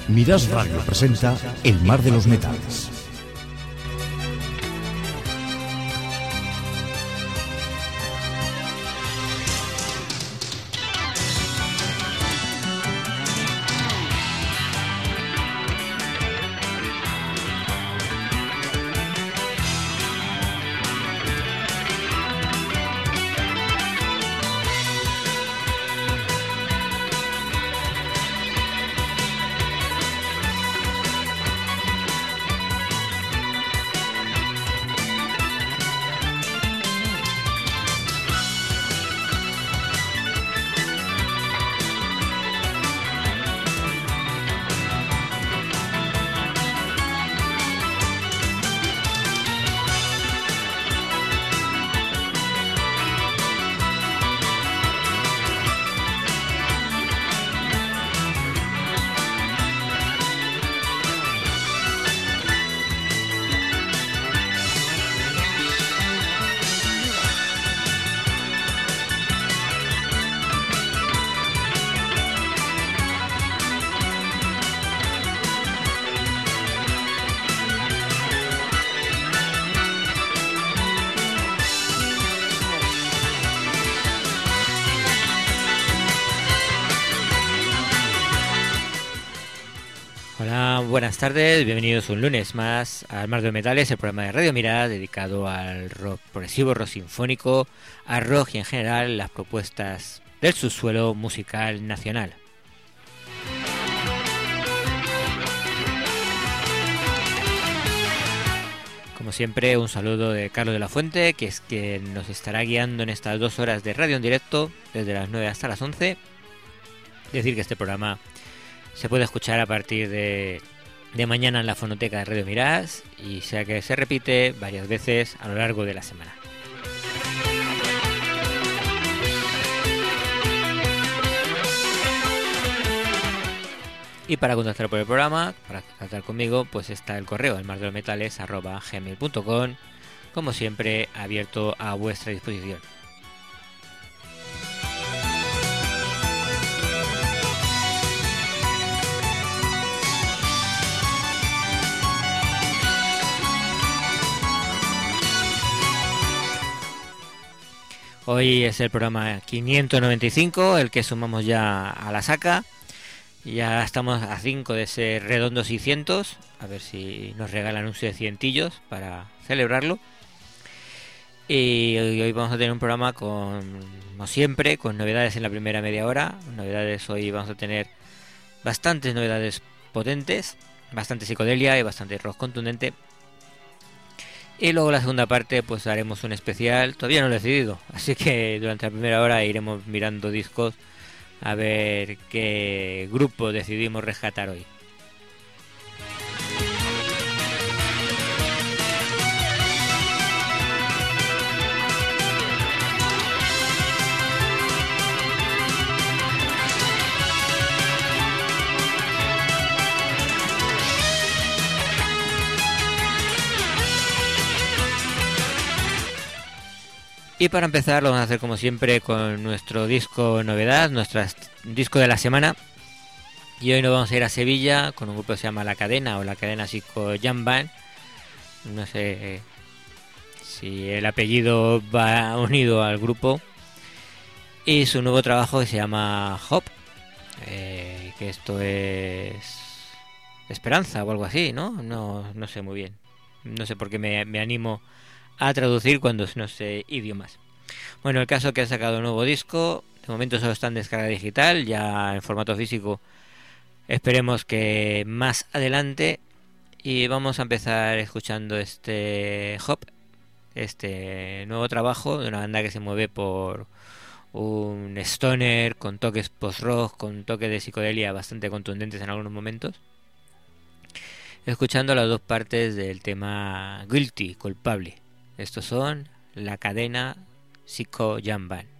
Miras Radio presenta El Mar de los Metales. Buenas tardes, bienvenidos un lunes más al Mar de los Metales, el programa de Radio Mirada dedicado al rock progresivo, rock sinfónico, al rock y en general las propuestas del subsuelo musical nacional. Como siempre, un saludo de Carlos de la Fuente, que es quien nos estará guiando en estas 2 horas de radio en directo, desde las 9 hasta las 11. Decir que este programa se puede escuchar a partir de mañana en la fonoteca de Radio Mirás y sea que se repite varias veces a lo largo de la semana. Y para contactar por el programa, para contactar conmigo, pues está el correo elmardelosmetales@gmail.com, como siempre abierto a vuestra disposición. Hoy es el programa 595, el que sumamos ya a la saca. Ya estamos a 5 de ser redondos 600. A ver si nos regalan un 600 para celebrarlo. Y hoy vamos a tener un programa como siempre, con novedades en la primera media hora. Novedades, hoy vamos a tener bastantes novedades potentes, bastante psicodelia y bastante rock contundente. Y luego la segunda parte pues haremos un especial, todavía no lo he decidido, así que durante la primera hora iremos mirando discos a ver qué grupo decidimos rescatar hoy. Y para empezar lo vamos a hacer como siempre con nuestro disco novedad, nuestro disco de la semana. Y hoy nos vamos a ir a Sevilla con un grupo que se llama La Cadena o La Cadena Psico Jam Band. No sé si el apellido va unido al grupo. Y su nuevo trabajo que se llama Hop, que esto es esperanza o algo así, ¿no? No sé muy bien. No sé por qué me animo a traducir cuando no sé idiomas. Bueno, el caso es que han sacado un nuevo disco. De momento solo está en descarga digital, ya en formato físico esperemos que más adelante. Y vamos a empezar escuchando este Hop, este nuevo trabajo de una banda que se mueve por un stoner con toques post-rock, con toques de psicodelia bastante contundentes en algunos momentos, escuchando las dos partes del tema Guilty, culpable. Estos son La Cadena Psico Jam Band.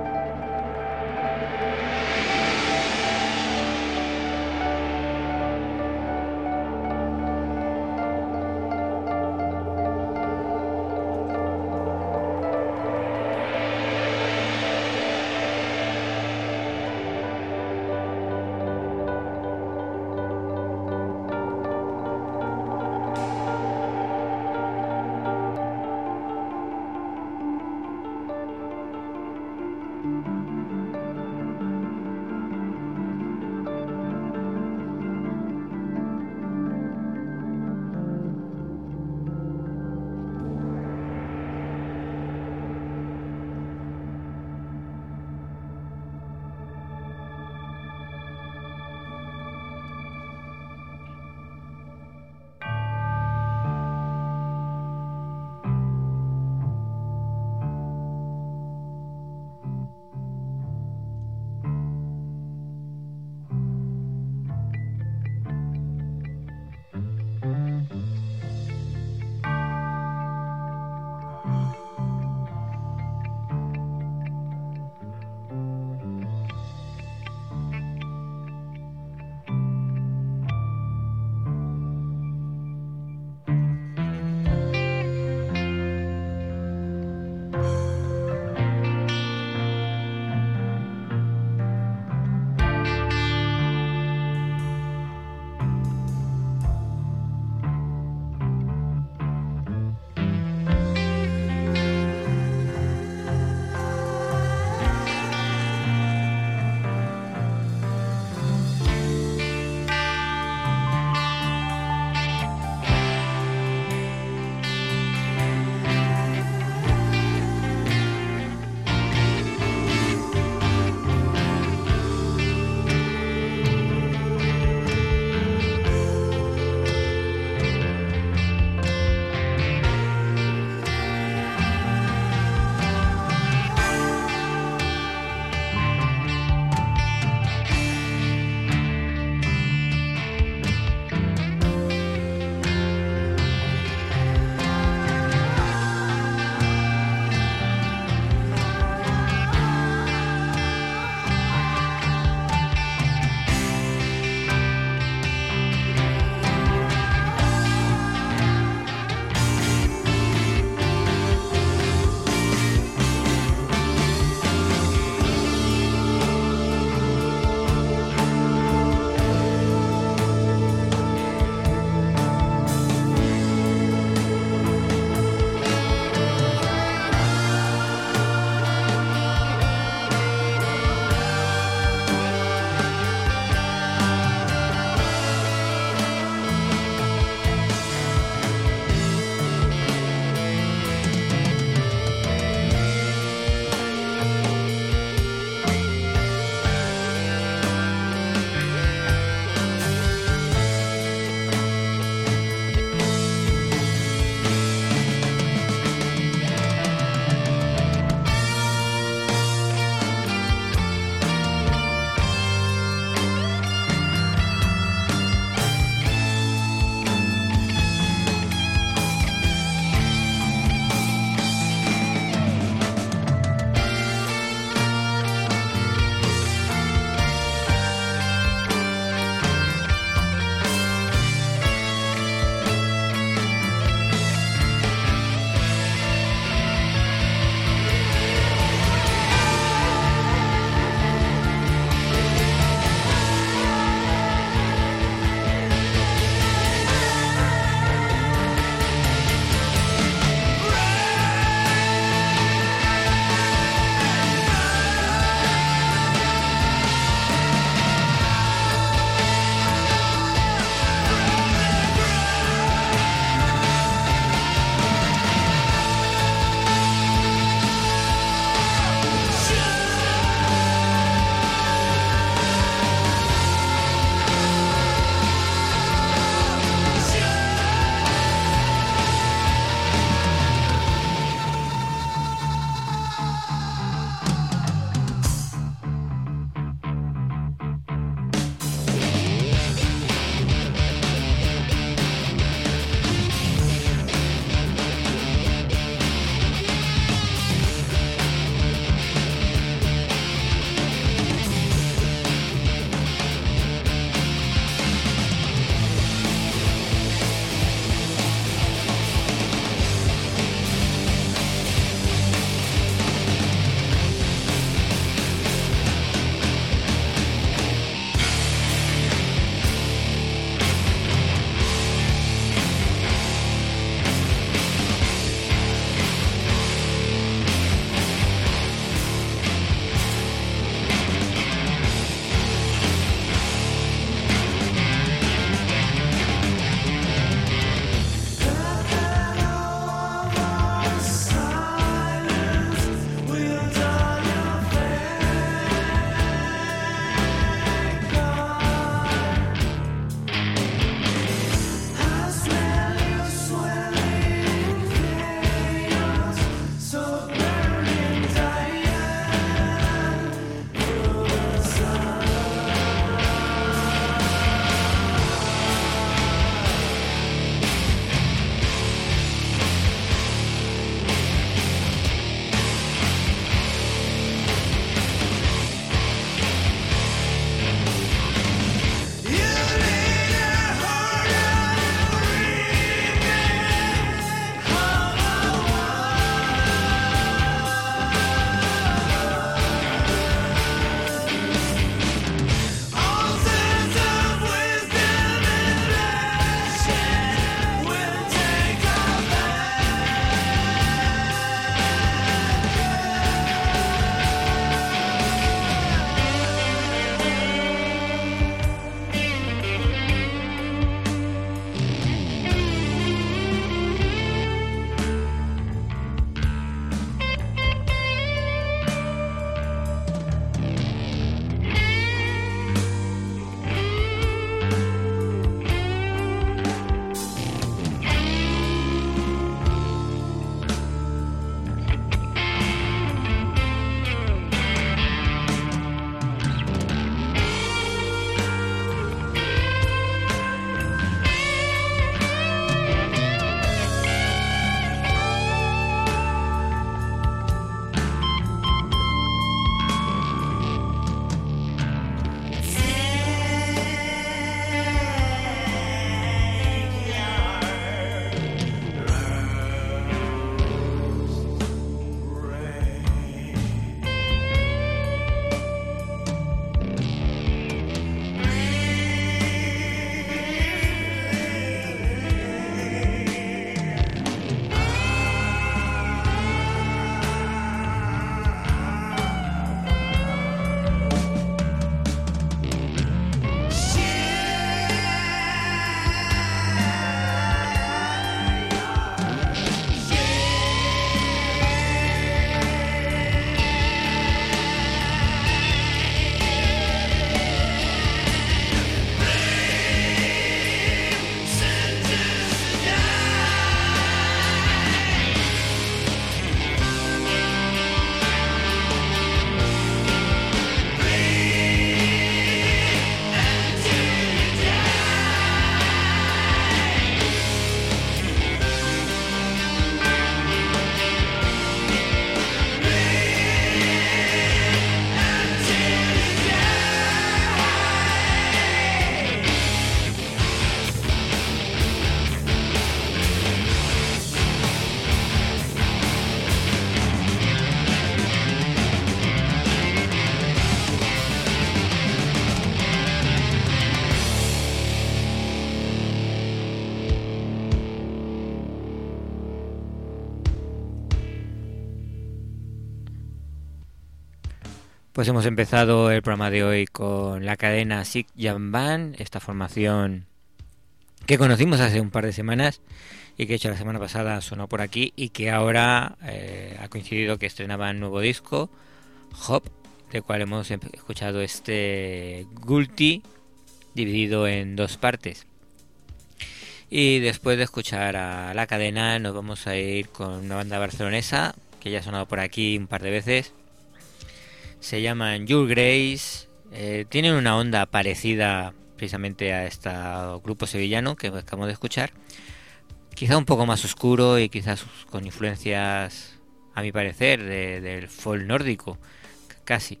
Pues hemos empezado el programa de hoy con la cadena Sick Jam Band, esta formación que conocimos hace un par de semanas y que de hecho la semana pasada sonó por aquí y que ahora ha coincidido que estrenaban nuevo disco, Hop, del cual hemos escuchado este Gulti dividido en dos partes. Y después de escuchar a la cadena nos vamos a ir con una banda barcelonesa que ya ha sonado por aquí un par de veces. Se llaman Your Grace, tienen una onda parecida precisamente a este grupo sevillano que acabamos de escuchar, quizá un poco más oscuro y quizás con influencias, a mi parecer, del folk nórdico, casi.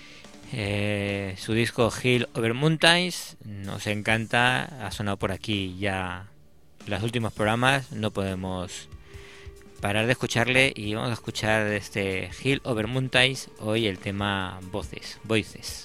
Su disco Hill Over Mountains nos encanta, ha sonado por aquí ya en los últimos programas, no podemos parar de escucharle y vamos a escuchar este Hill Over Mountains hoy el tema Voices.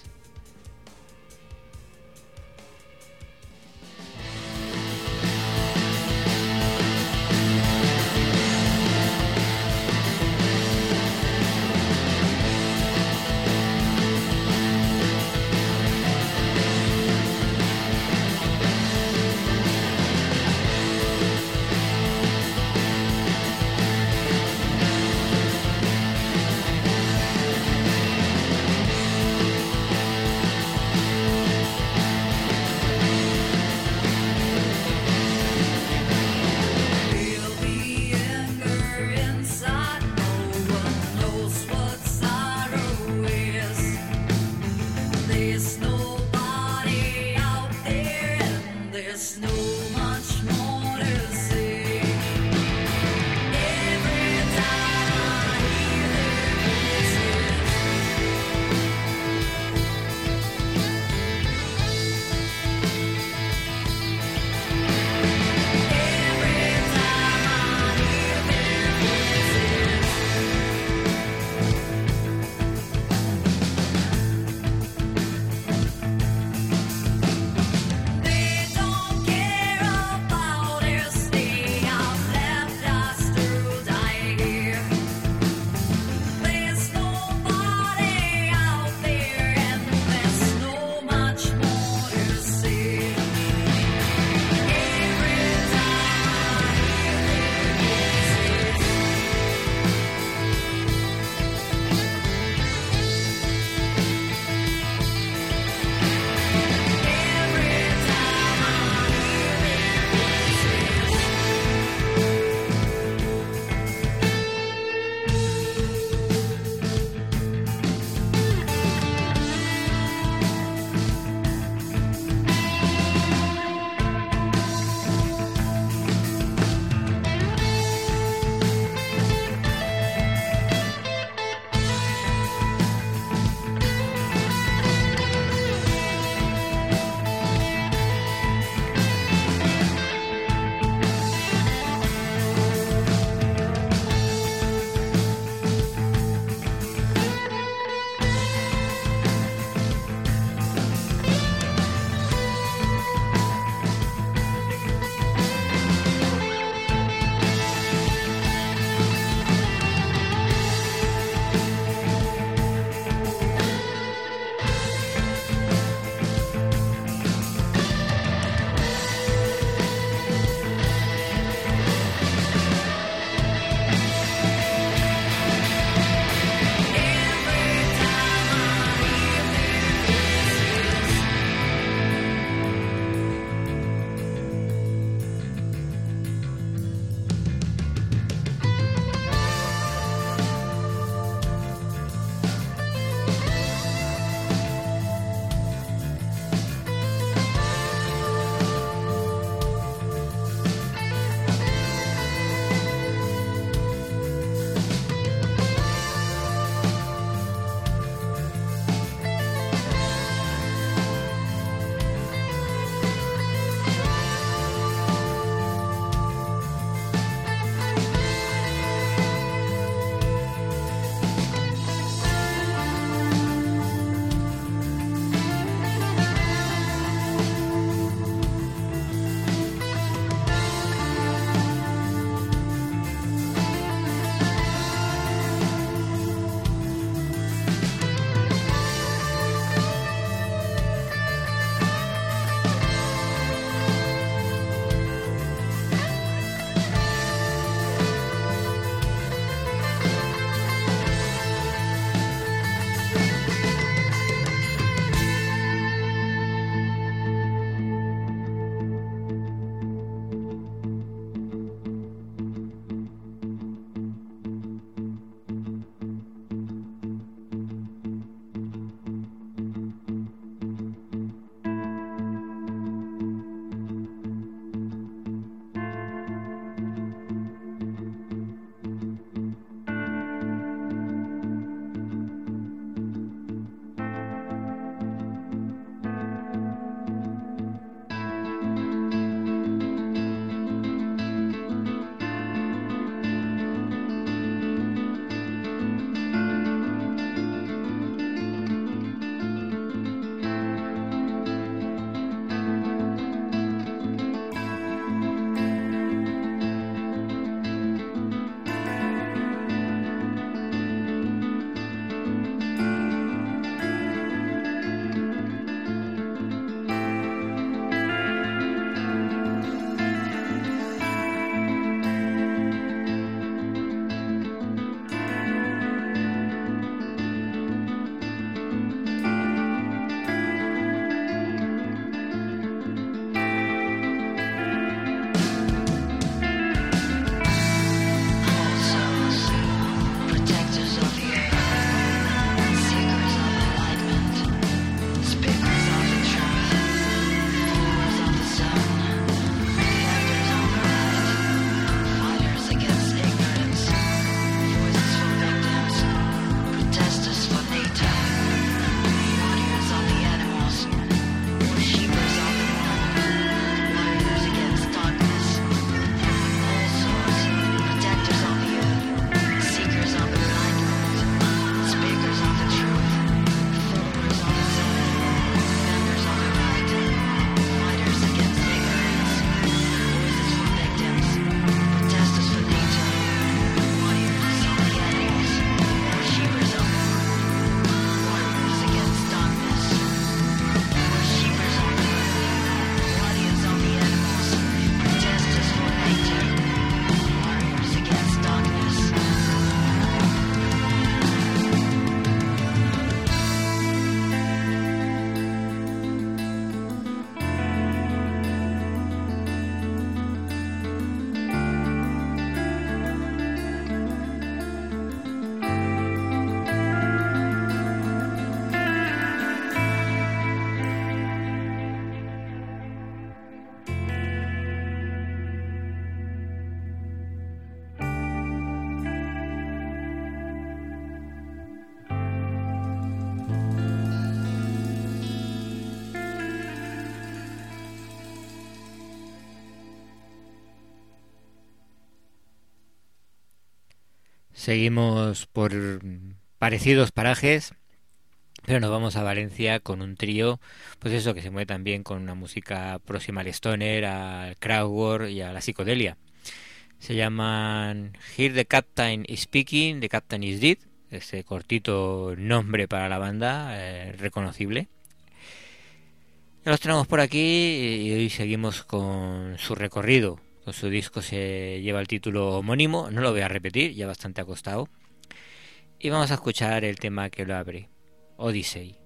Seguimos por parecidos parajes, pero nos vamos a Valencia con un trío, pues eso, que se mueve también con una música próxima al stoner, al crowdwork y a la psicodelia. Se llaman Hear the Captain is Speaking, The Captain is Dead, ese cortito nombre para la banda, reconocible. Ya los tenemos por aquí y hoy seguimos con su recorrido. Con su disco se lleva el título homónimo, no lo voy a repetir, ya bastante acostado. Y vamos a escuchar el tema que lo abre, Odyssey.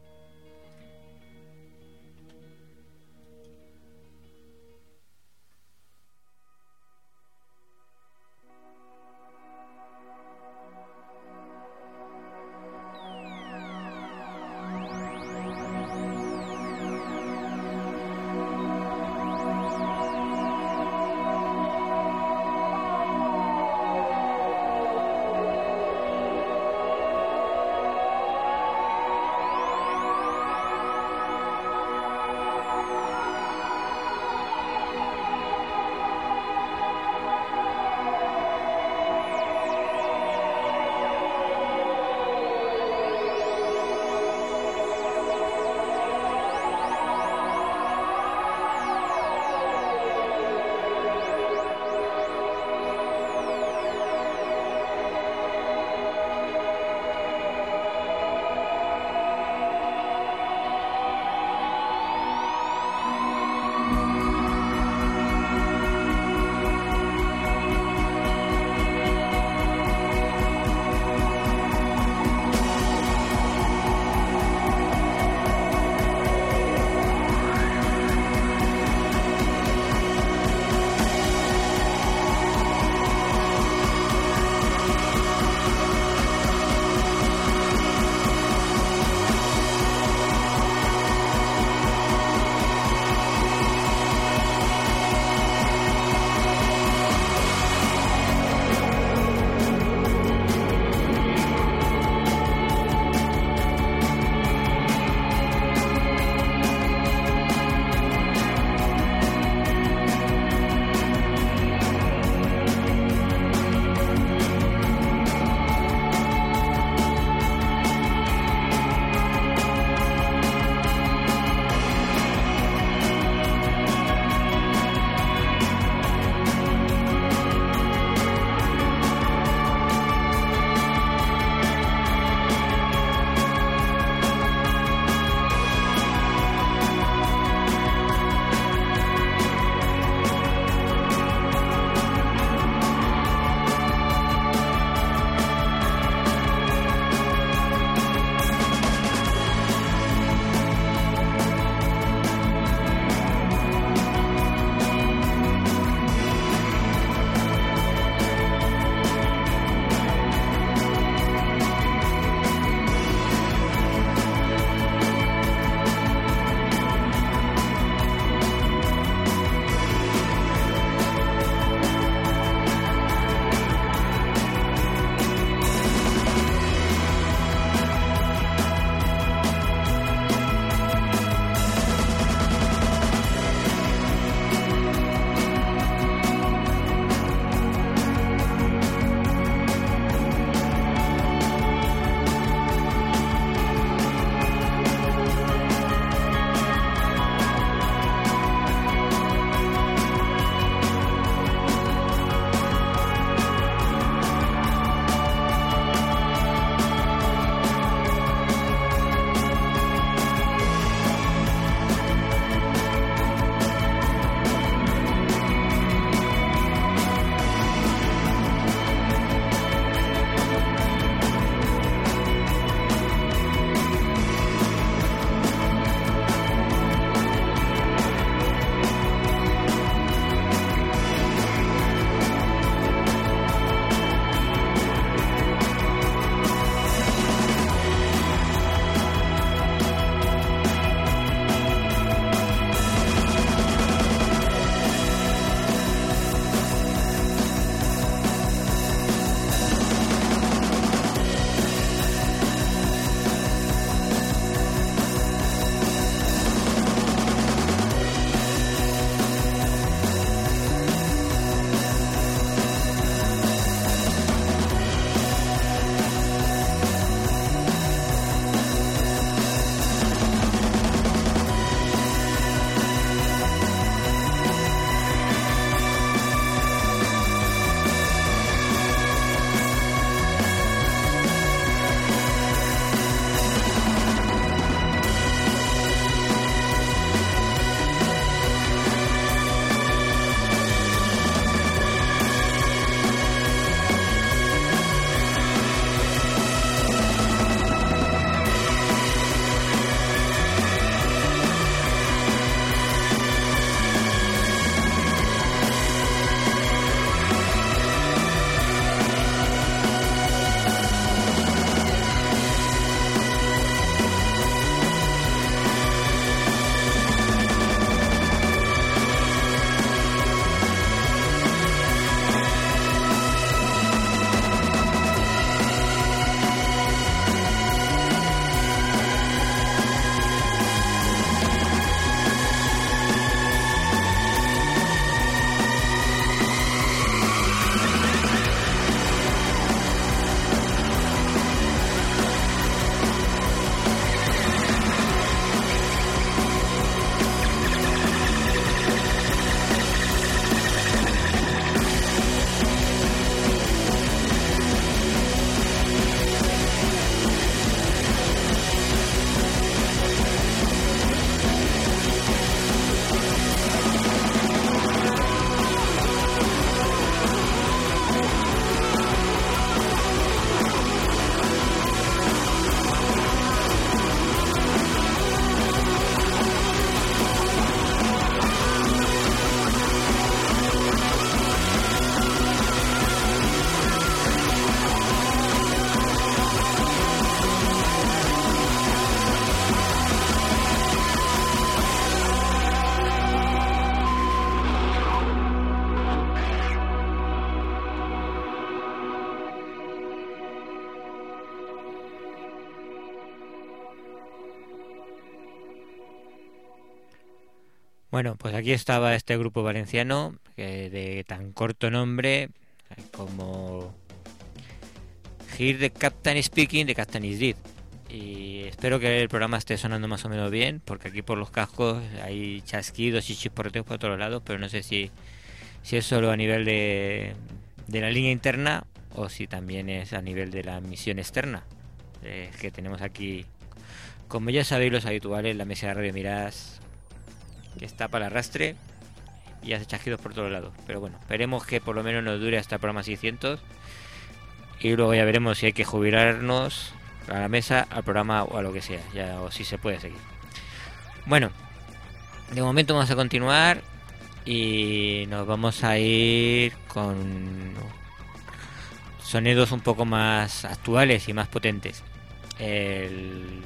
Bueno, pues aquí estaba este grupo valenciano de tan corto nombre como Hear the Captain Speaking, the Captain is Dead. Y espero que el programa esté sonando más o menos bien, porque aquí por los cascos hay chasquidos y chisporreteos por todos lados, pero no sé si es solo a nivel de la línea interna o si también es a nivel de la emisión externa que tenemos aquí. Como ya sabéis los habituales, la mesa de Radio Miras, que está para el arrastre y hace chasquidos por todos lados. Pero bueno, esperemos que por lo menos nos dure hasta el programa 600 y luego ya veremos si hay que jubilarnos a la mesa, al programa o a lo que sea, ya, o si se puede seguir. Bueno, de momento vamos a continuar y nos vamos a ir con sonidos un poco más actuales y más potentes. El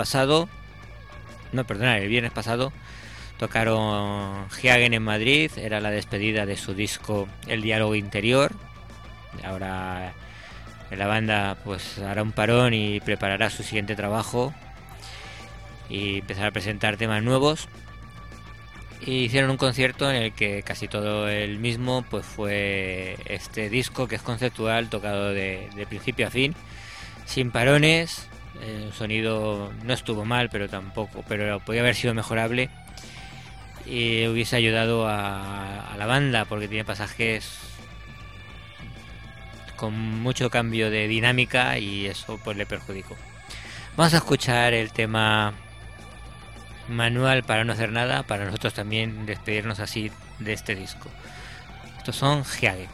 viernes pasado tocaron Hagen en Madrid, era la despedida de su disco El Diálogo Interior. Ahora la banda pues hará un parón y preparará su siguiente trabajo y empezará a presentar temas nuevos. Y hicieron un concierto en el que casi todo el mismo pues fue este disco, que es conceptual, tocado de principio a fin, sin parones. El sonido no estuvo mal, pero podía haber sido mejorable y hubiese ayudado a la banda, porque tiene pasajes con mucho cambio de dinámica y eso pues le perjudicó. Vamos a escuchar el tema Manual para no hacer nada, para nosotros también despedirnos así de este disco. Estos son Hagen.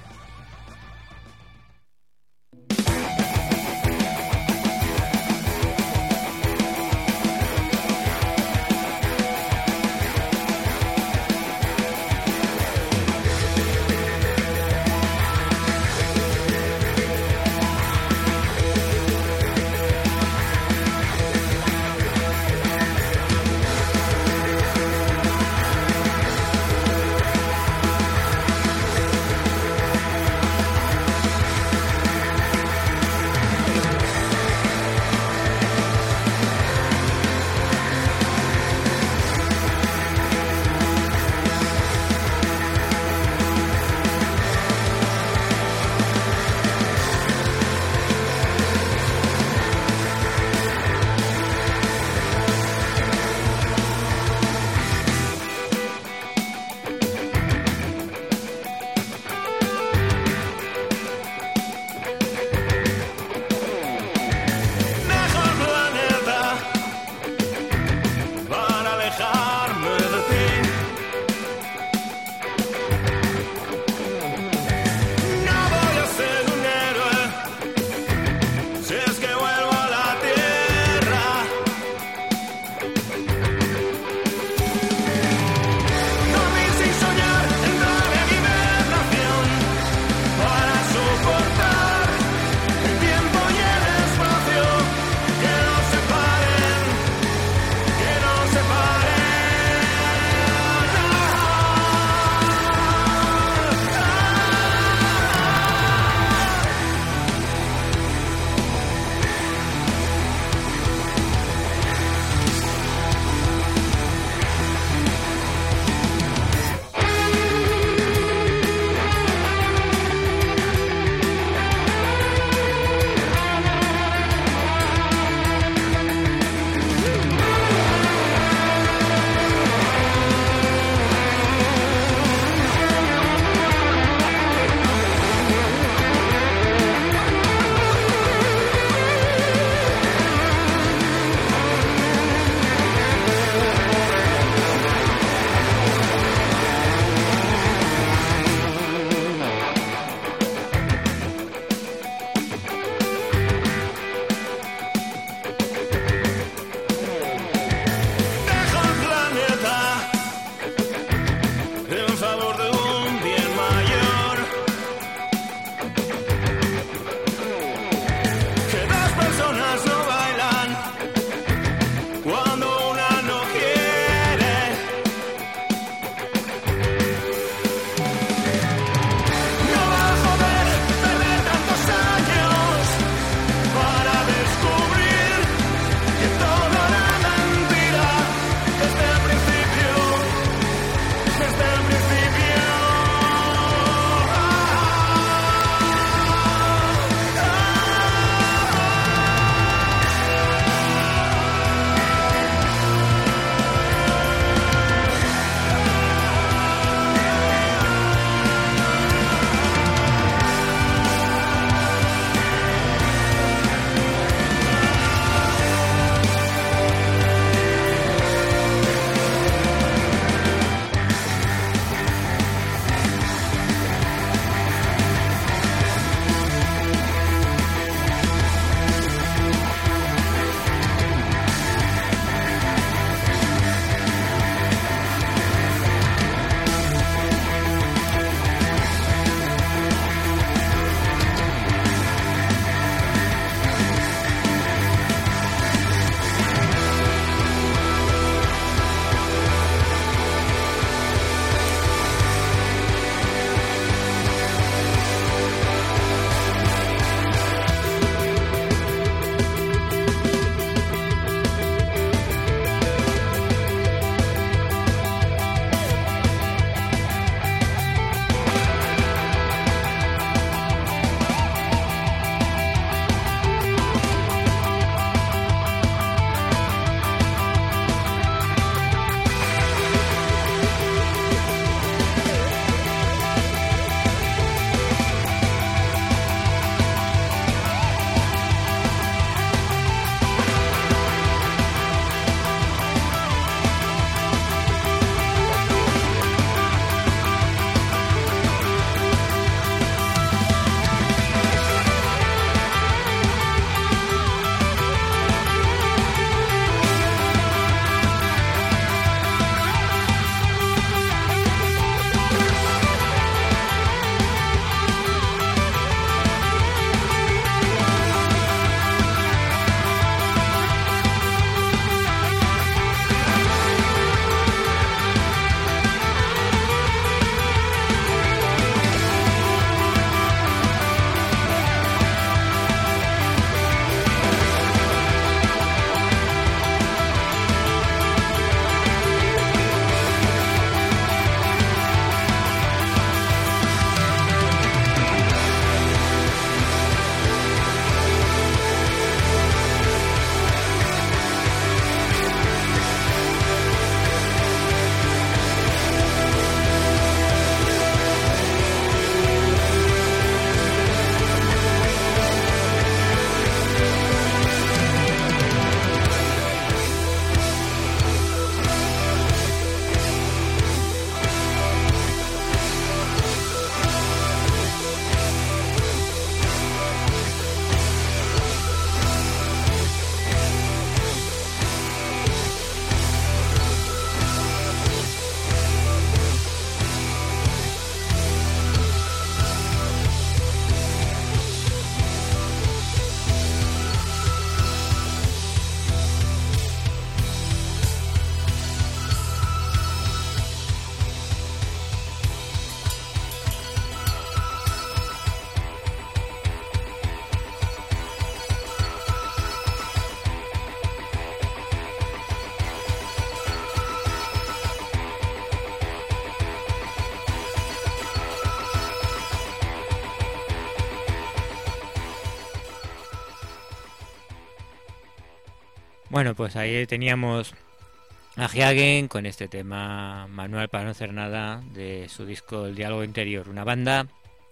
Bueno, pues ahí teníamos a Hagen con este tema Manual para no hacer nada de su disco El diálogo interior, una banda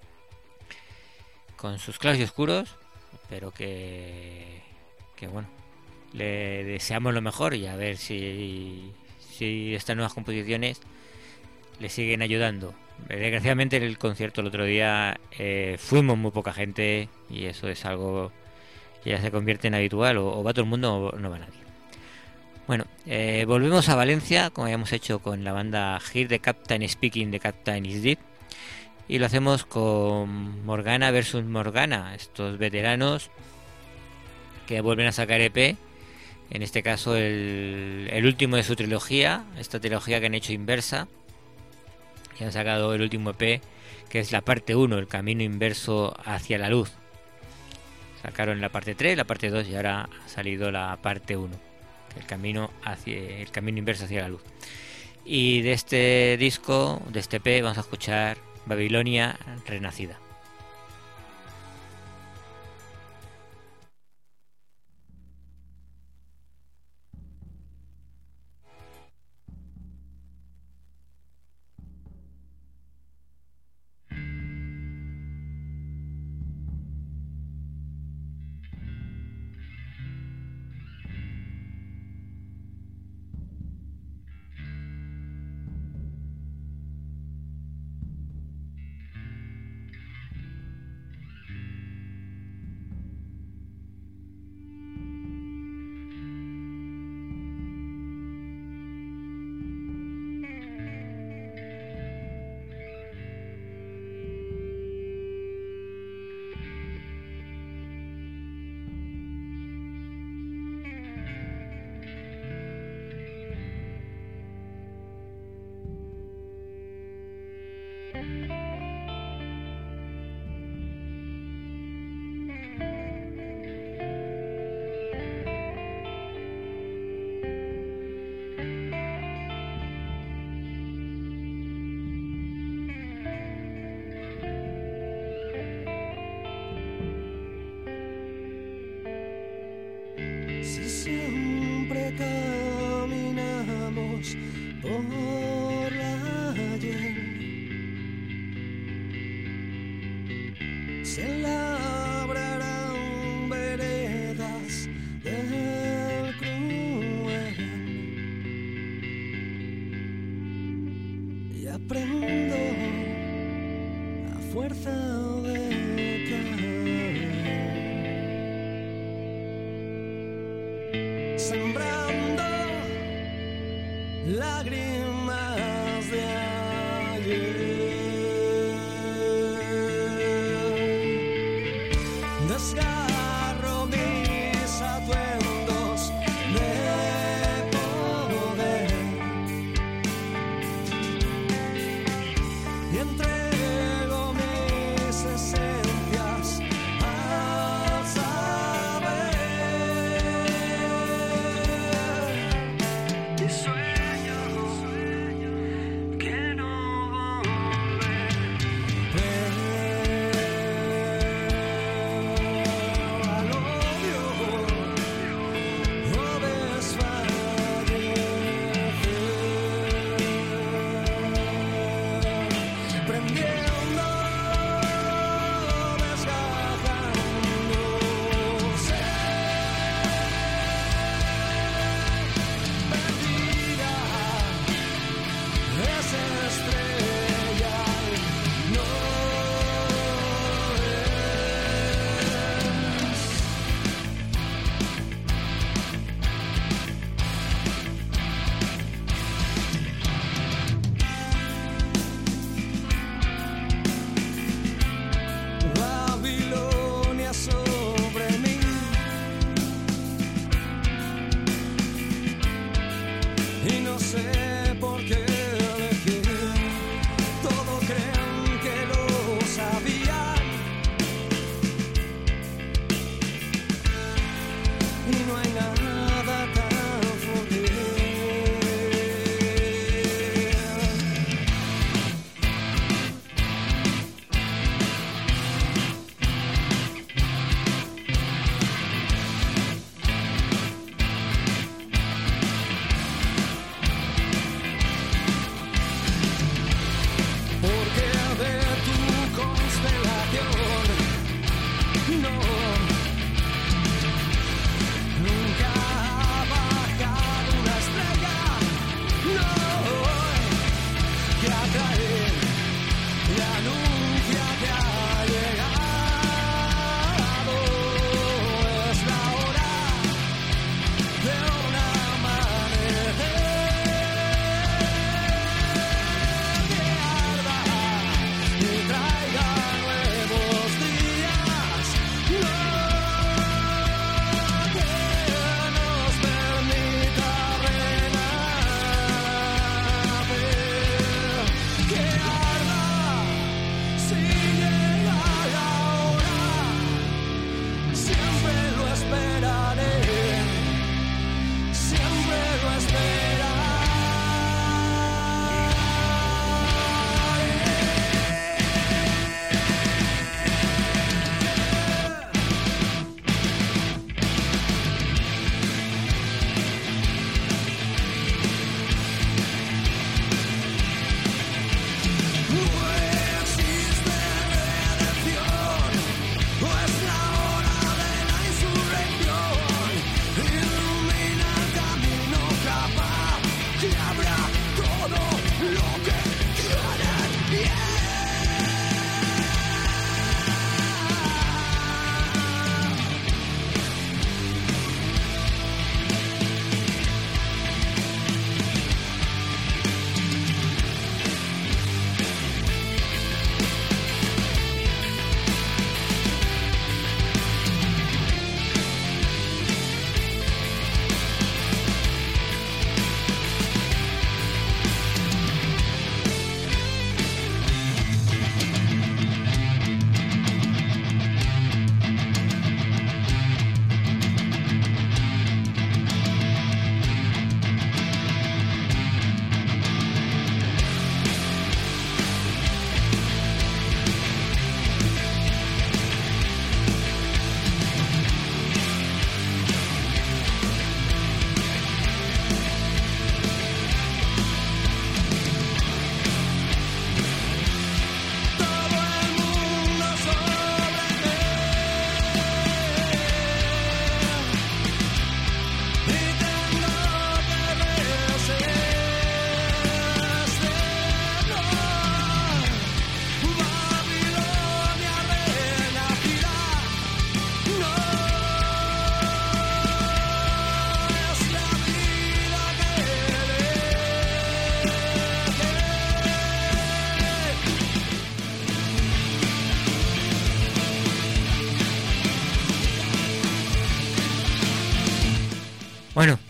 con sus claros y oscuros, pero que bueno, le deseamos lo mejor y a ver si estas nuevas composiciones le siguen ayudando. Desgraciadamente en el concierto el otro día fuimos muy poca gente y eso es algo que ya se convierte en habitual, o va todo el mundo o no va nadie. Bueno, volvemos a Valencia, como habíamos hecho con la banda Hear the Captain Speaking, The Captain is Dead, y lo hacemos con Morgana vs Morgana, estos veteranos que vuelven a sacar EP, en este caso el último de su trilogía, esta trilogía que han hecho inversa, y han sacado el último EP, que es la parte 1, El camino inverso hacia la luz. Sacaron la parte 3, la parte 2 y ahora ha salido la parte 1, el camino inverso hacia la luz. Y de este disco, de este EP, vamos a escuchar Babilonia Renacida. Si siempre caminamos por la ayer, se labrarán veredas del cruel y aprendo a fuerza de sembrando lágrimas de ayer, desgarro mis atuendos de poder y entrego mis esencias al saber.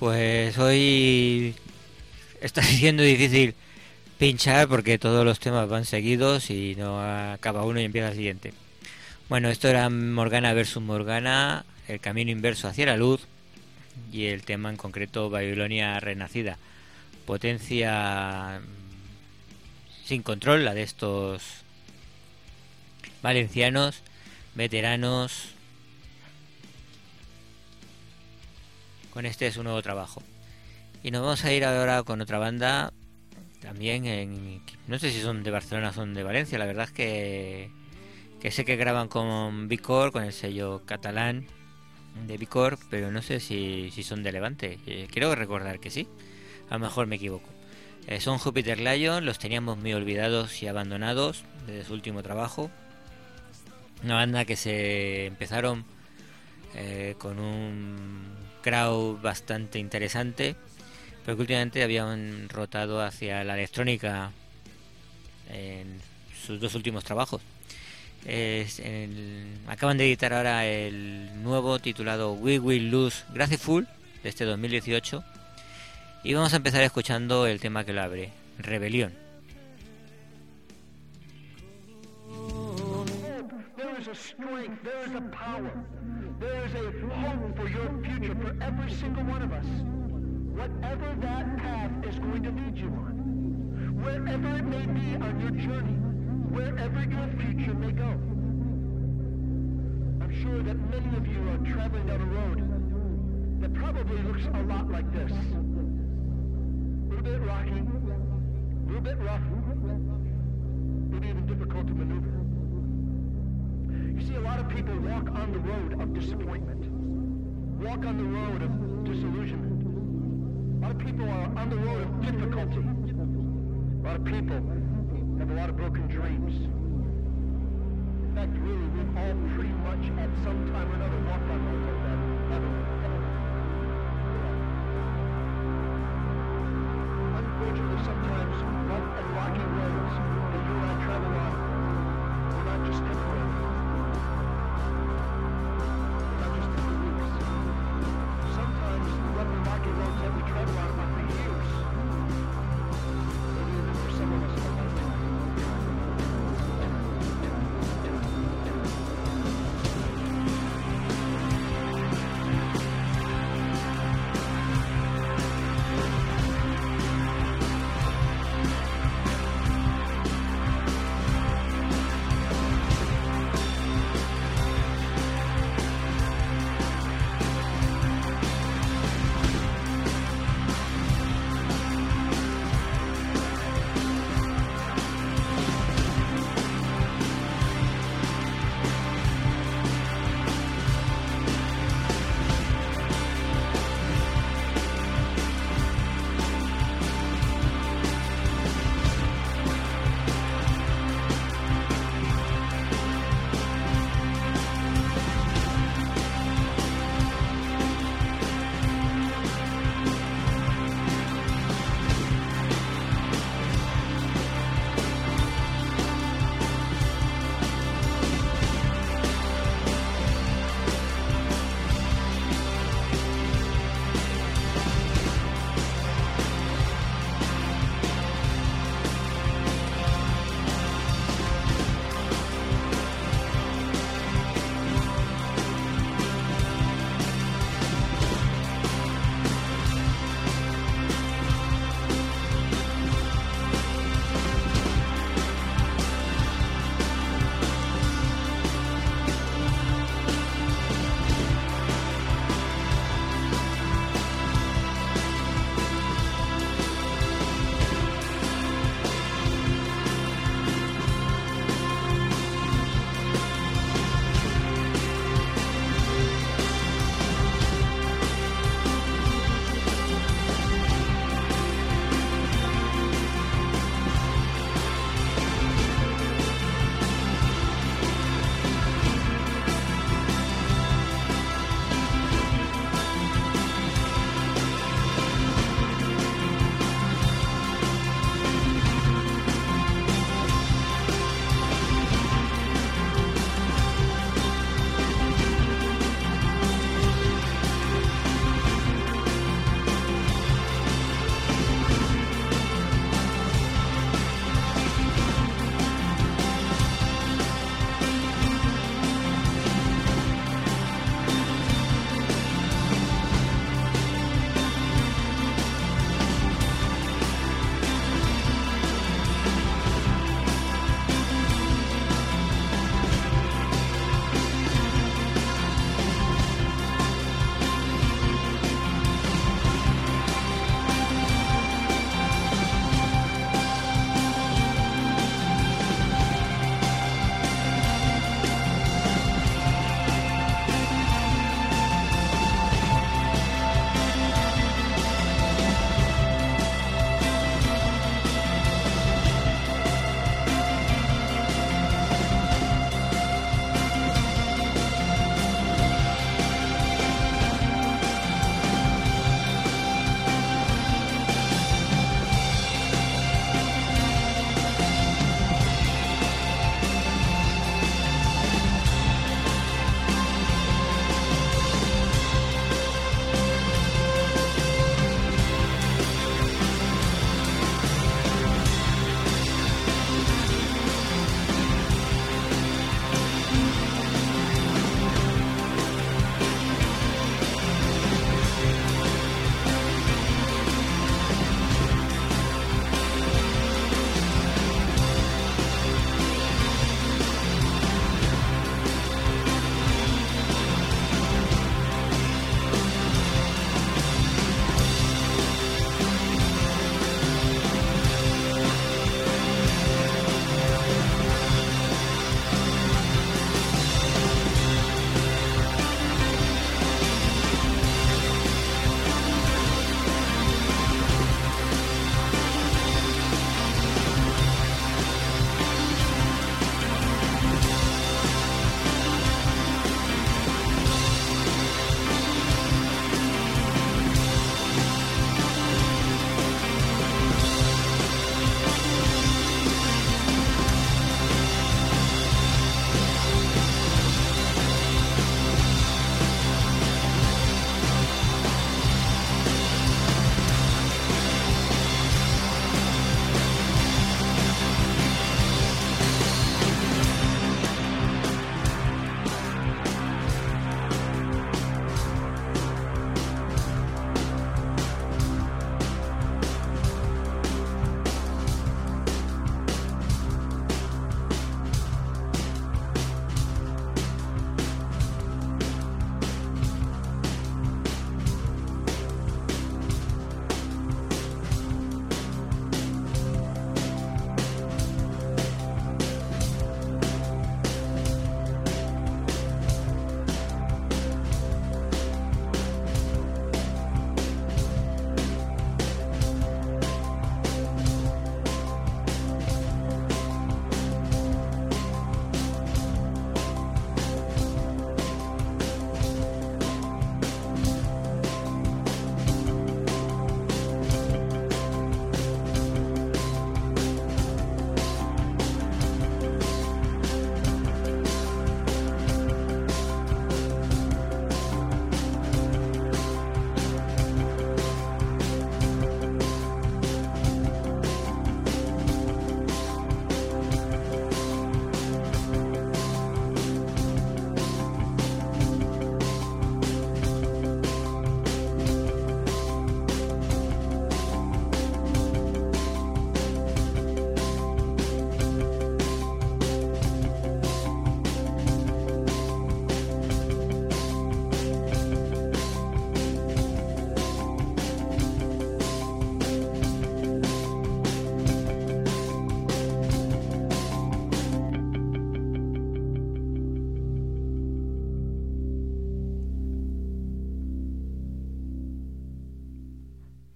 Pues hoy está siendo difícil pinchar porque todos los temas van seguidos y no acaba uno y empieza el siguiente. Bueno, esto era Morgana versus Morgana, el camino inverso hacia la luz, y el tema en concreto Babilonia renacida. Potencia sin control, la de estos valencianos, veteranos, con este es un nuevo trabajo. Y nos vamos a ir ahora con otra banda, también no sé si son de Barcelona o son de Valencia, la verdad es que sé que graban con Vicor, con el sello catalán de Vicor, pero no sé si son de Levante. Quiero recordar que sí, a lo mejor me equivoco. Son Jupiter Lion, los teníamos muy olvidados y abandonados desde su último trabajo. Una banda que se empezaron con un crowd bastante interesante, pero que últimamente habían rotado hacia la electrónica en sus dos últimos trabajos. Acaban de editar ahora el nuevo titulado We Will Lose Graceful de este 2018, y vamos a empezar escuchando el tema que lo abre, Rebelión. There is a strength, there is a power, there is a hope for your future for every single one of us. Whatever that path is going to lead you on, wherever it may be on your journey, wherever your future may go. I'm sure that many of you are traveling down a road that probably looks a lot like this. A little bit rocky, a little bit rough, maybe even difficult to maneuver. You see, a lot of people walk on the road of disappointment, walk on the road of disillusionment. A lot of people are on the road of difficulty. A lot of people have a lot of broken dreams. In fact, really, we've all pretty much at some time or another walked on roads like that, haven't we? Unfortunately, sometimes rough and rocky roads that you and I travel on are not just temporary. They're not just for weeks. Sometimes the rough and rocky roads that we travel on are for years. Maybe even for some of us a lifetime.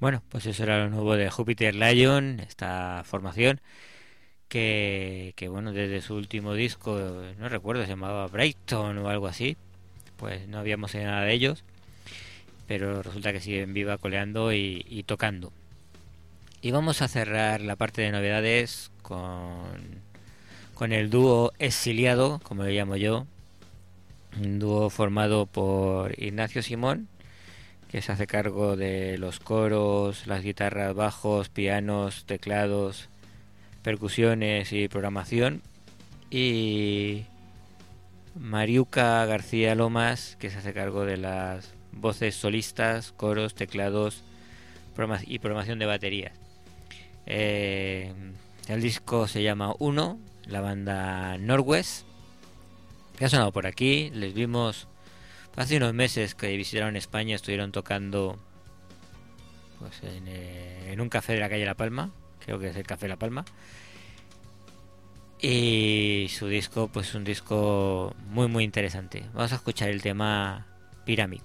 Bueno, pues eso era lo nuevo de Jupiter Lion, esta formación que bueno, desde su último disco, no recuerdo, se llamaba Brighton o algo así, pues no habíamos oído nada de ellos, pero resulta que siguen viva, coleando y tocando. Y vamos a cerrar la parte de novedades con el dúo Exiliado, como lo llamo yo, un dúo formado por Ignacio Simón, que se hace cargo de los coros, las guitarras, bajos, pianos, teclados, percusiones y programación, y Mariuca García Lomas, que se hace cargo de las voces solistas, coros, teclados y programación de baterías. El disco se llama Uno, la banda Northwest, que ha sonado por aquí. Les vimos hace unos meses que visitaron España, estuvieron tocando pues en un café de la calle La Palma, creo que es el Café La Palma, y su disco pues un disco muy muy interesante. Vamos a escuchar el tema Pyramid.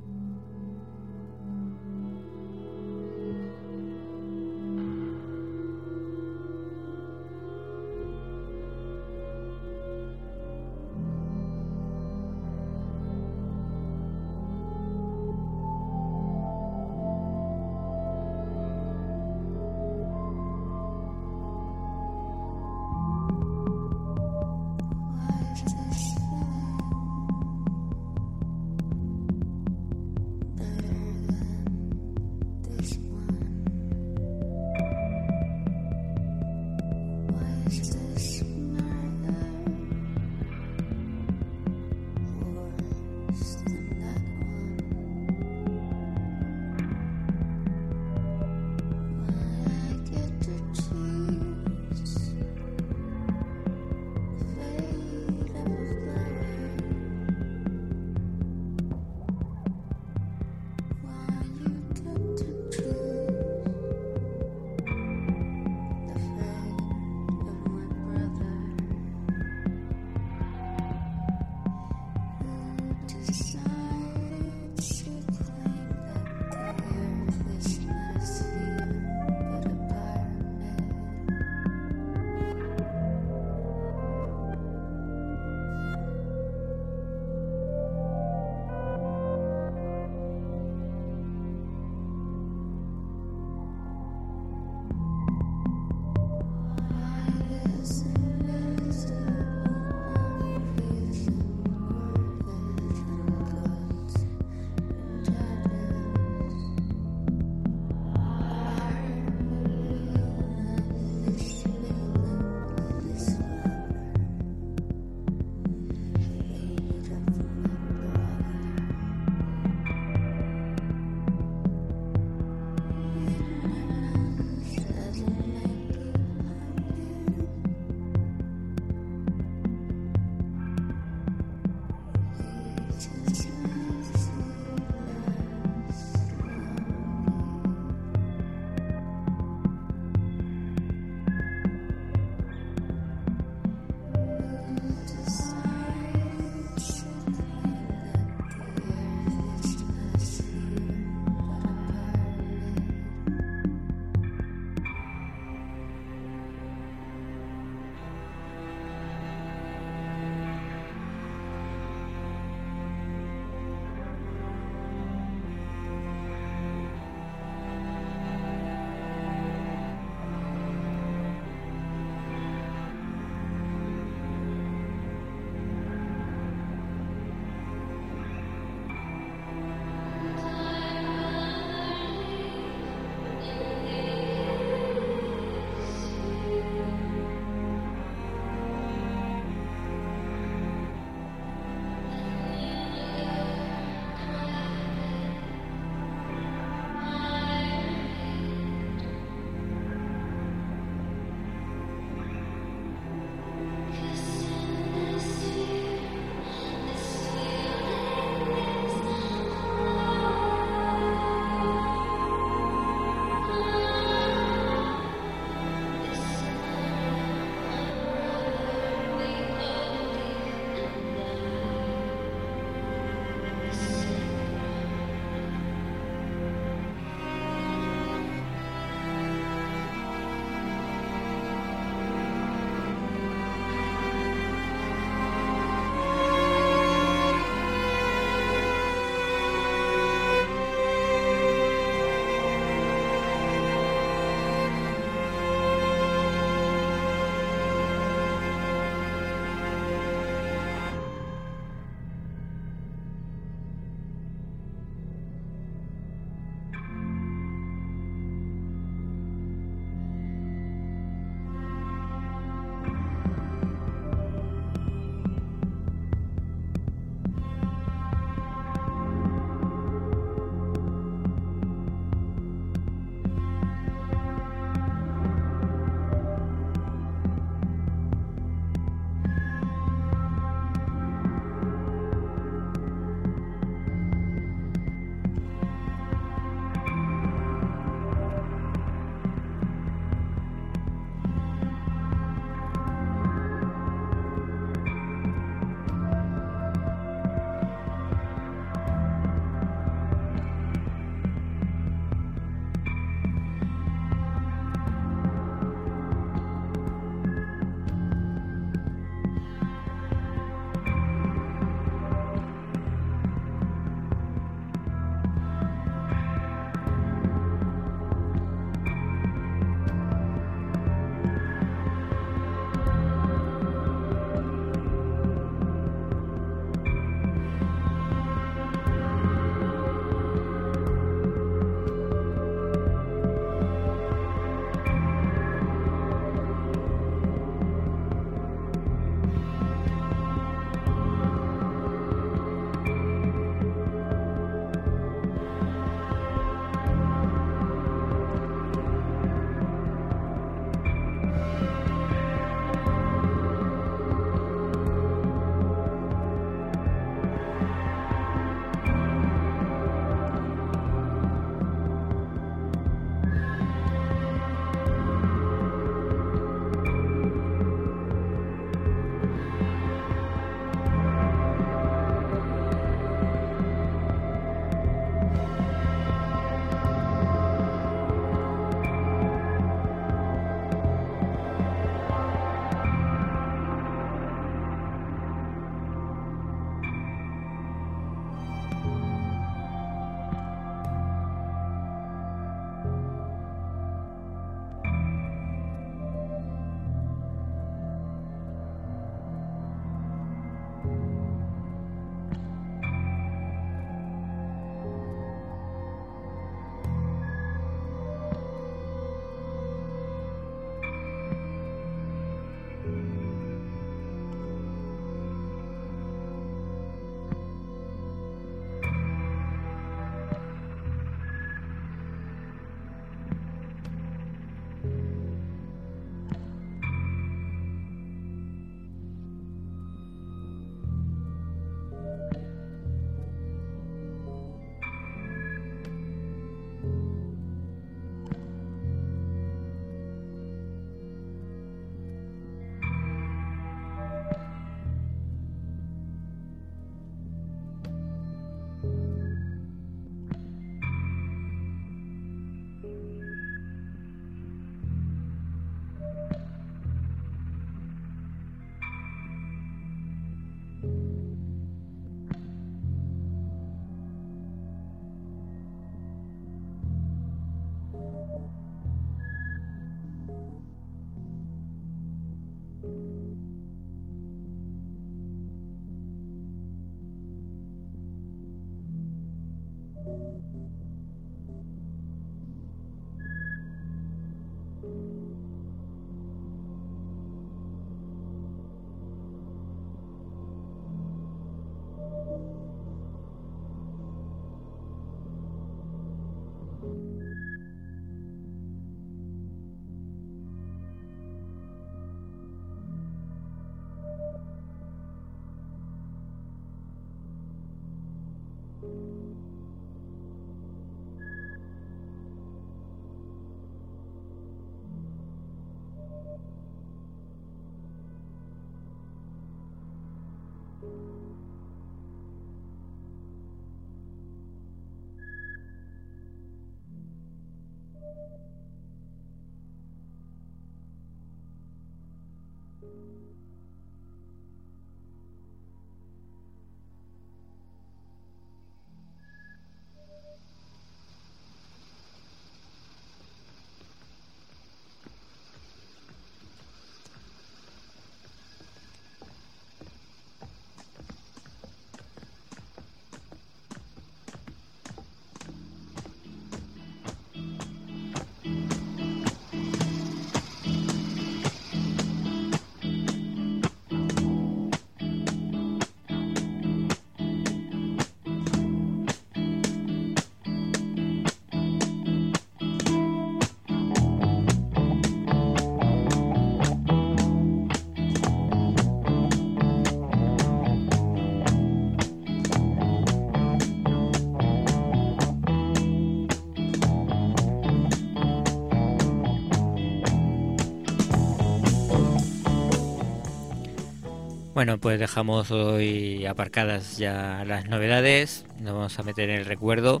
Bueno, pues dejamos hoy aparcadas ya las novedades, nos vamos a meter en el recuerdo.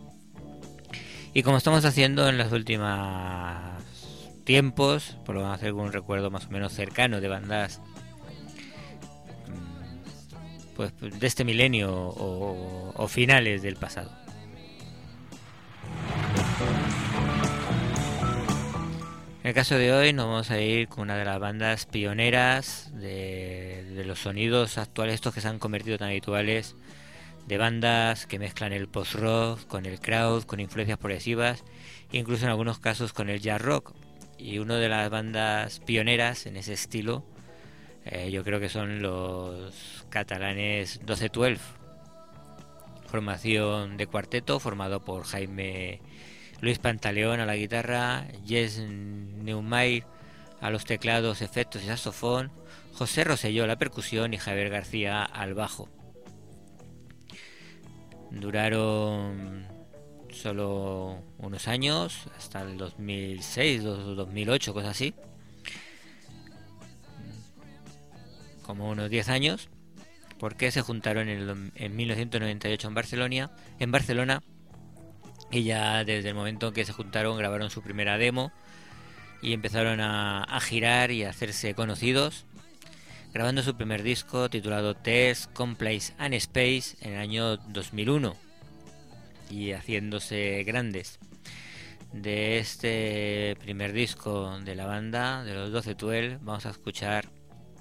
Y como estamos haciendo en los últimos tiempos, pues vamos a hacer un recuerdo más o menos cercano de bandas pues de este milenio o finales del pasado. En el caso de hoy nos vamos a ir con una de las bandas pioneras de los sonidos actuales, estos que se han convertido tan habituales, de bandas que mezclan el post-rock con el crowd, con influencias progresivas, incluso en algunos casos con el jazz rock. Y una de las bandas pioneras en ese estilo, yo creo que son los catalanes 1212, formación de cuarteto formado por Jaime Luis Pantaleón a la guitarra, Jess Neumayer a los teclados, efectos y saxofón, José Rosselló a la percusión y Javier García al bajo. Duraron solo unos años, hasta el 2006, 2008, cosas así, como unos 10 años, porque se juntaron en 1998 en Barcelona. Y ya desde el momento en que se juntaron grabaron su primera demo y empezaron a girar y a hacerse conocidos, grabando su primer disco titulado Test, Complex and Space en el año 2001 y haciéndose grandes. De este primer disco de la banda, de los 1212, vamos a escuchar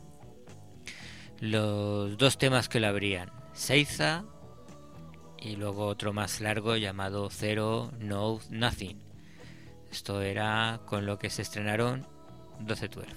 los dos temas que lo abrían, Seiza y luego otro más largo llamado Zero No Nothing. Esto era con lo que se estrenaron 1212.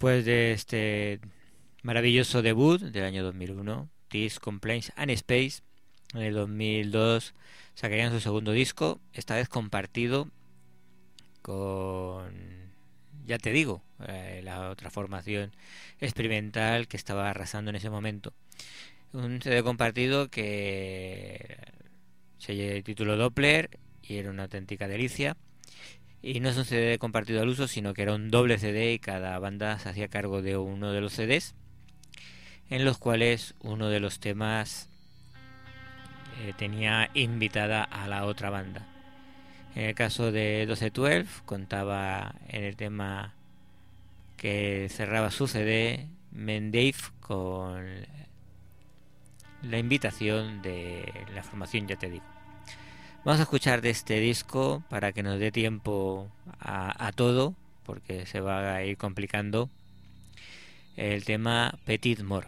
Después de este maravilloso debut del año 2001, This Complaints and Space, en el 2002 sacarían su segundo disco, esta vez compartido con, ya te digo, la otra formación experimental que estaba arrasando en ese momento. Un CD compartido que se tituló Doppler y era una auténtica delicia. Y no es un CD compartido al uso, sino que era un doble CD y cada banda se hacía cargo de uno de los CDs, en los cuales uno de los temas tenía invitada a la otra banda. En el caso de 1212 contaba en el tema que cerraba su CD Mendave con la invitación de la formación, ya te digo. Vamos a escuchar de este disco para que nos dé tiempo a todo, porque se va a ir complicando, el tema Petit Mort.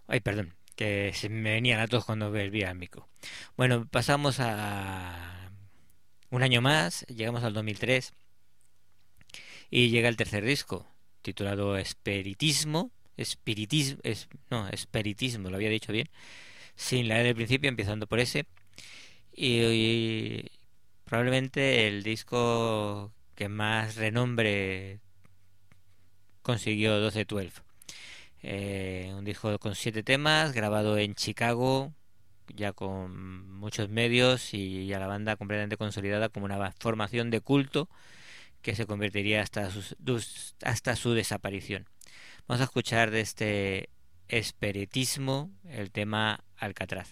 Ay, perdón, que se me venían a todos cuando volvía al micro. Bueno, pasamos a un año más, llegamos al 2003 y llega el tercer disco, titulado Espiritismo, lo había dicho bien, sin la E del principio, empezando por ese. Y probablemente el disco que más renombre consiguió 12-12. Un disco con 7 temas, grabado en Chicago, ya con muchos medios y ya la banda completamente consolidada como una formación de culto que se convertiría hasta su desaparición. Vamos a escuchar de este Espiritismo el tema Alcatraz.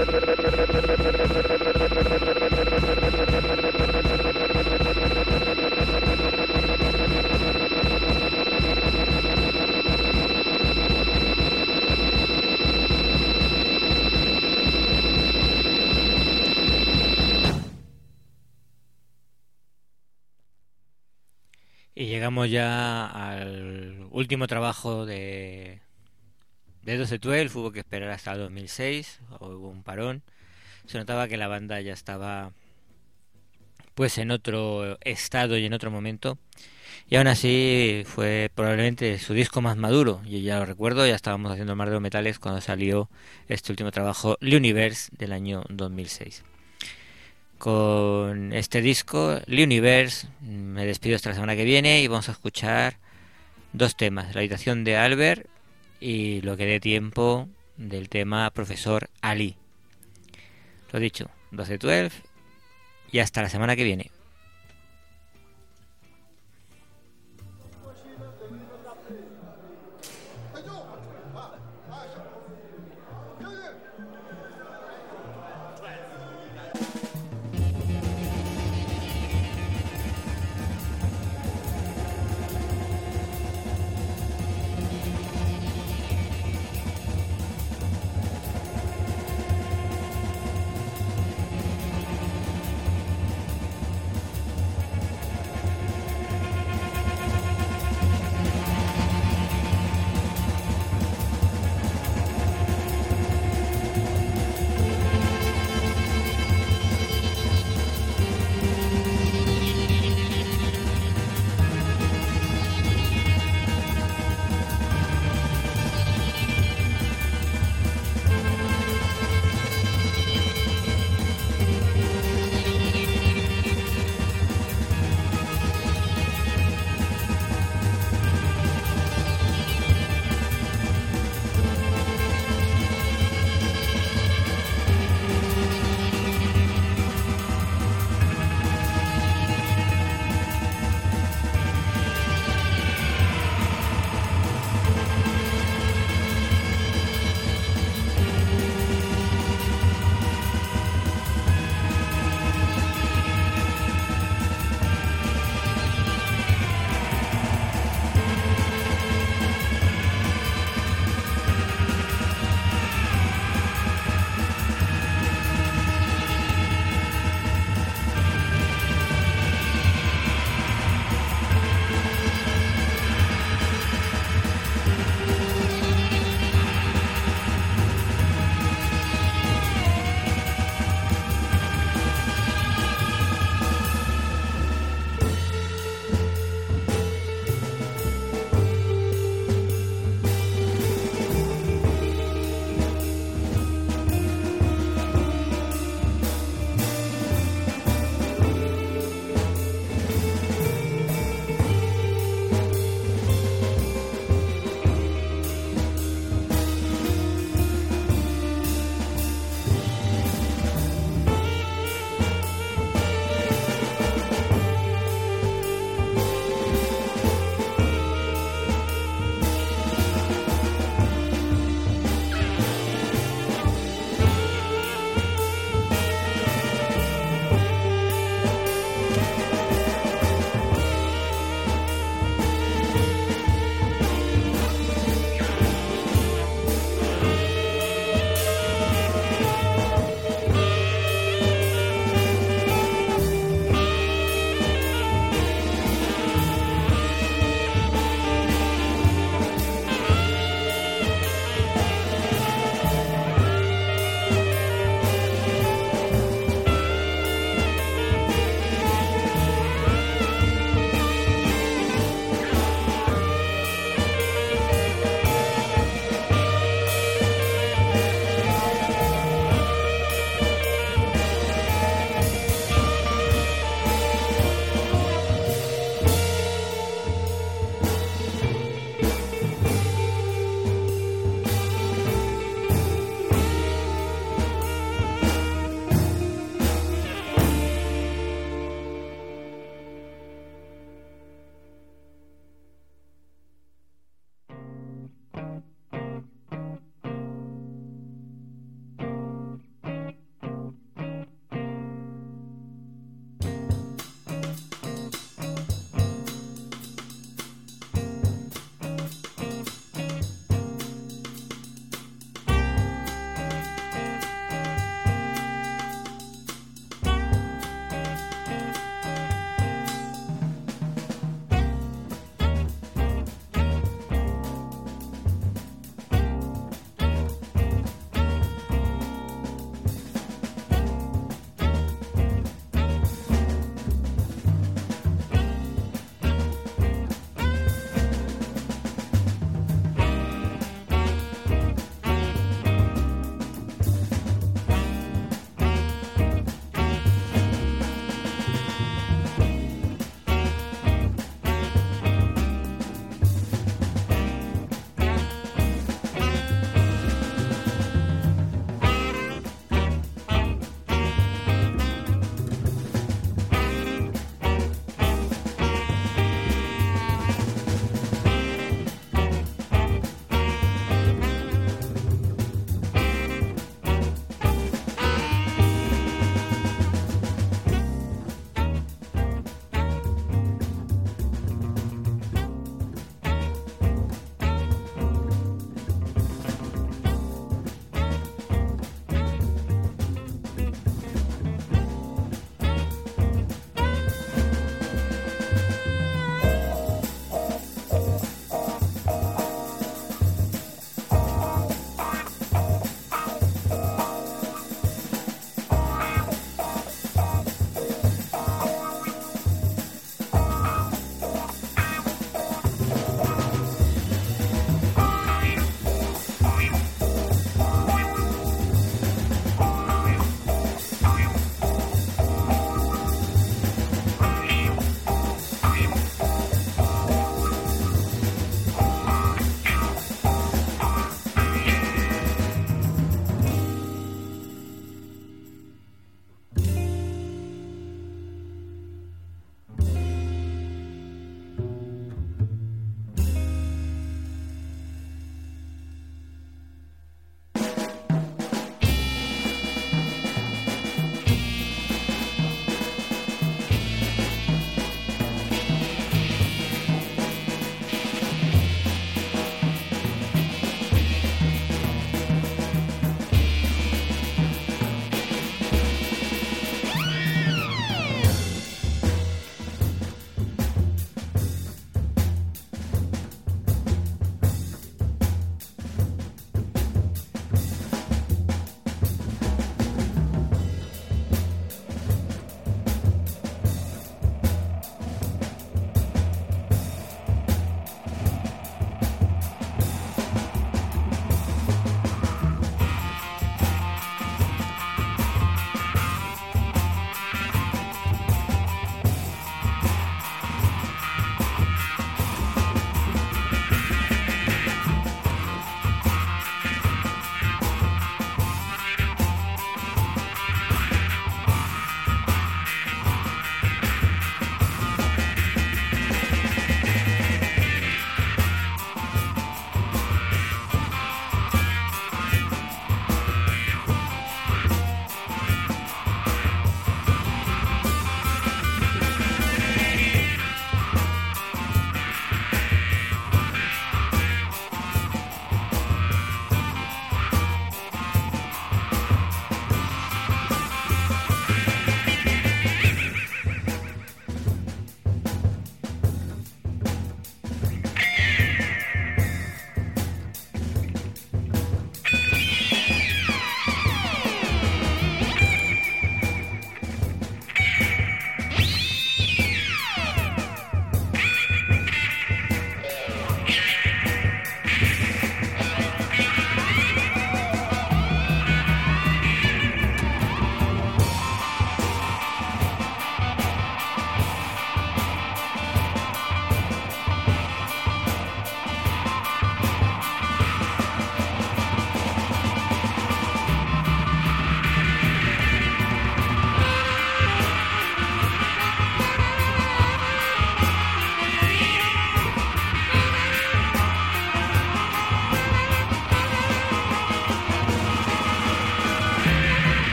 Y llegamos ya al último trabajo de 12-12. Hubo que esperar hasta el 2006, hubo un parón. Se notaba que la banda ya estaba pues en otro estado y en otro momento. Y aún así fue probablemente su disco más maduro. Yo ya lo recuerdo, ya estábamos haciendo el Mar de los Metales cuando salió este último trabajo, L'Univers, del año 2006. Con este disco, L'Univers, me despido hasta la semana que viene y vamos a escuchar dos temas: La habitación de Albert y lo que dé tiempo del tema Profesor Ali. Lo dicho, 12-12 y hasta la semana que viene.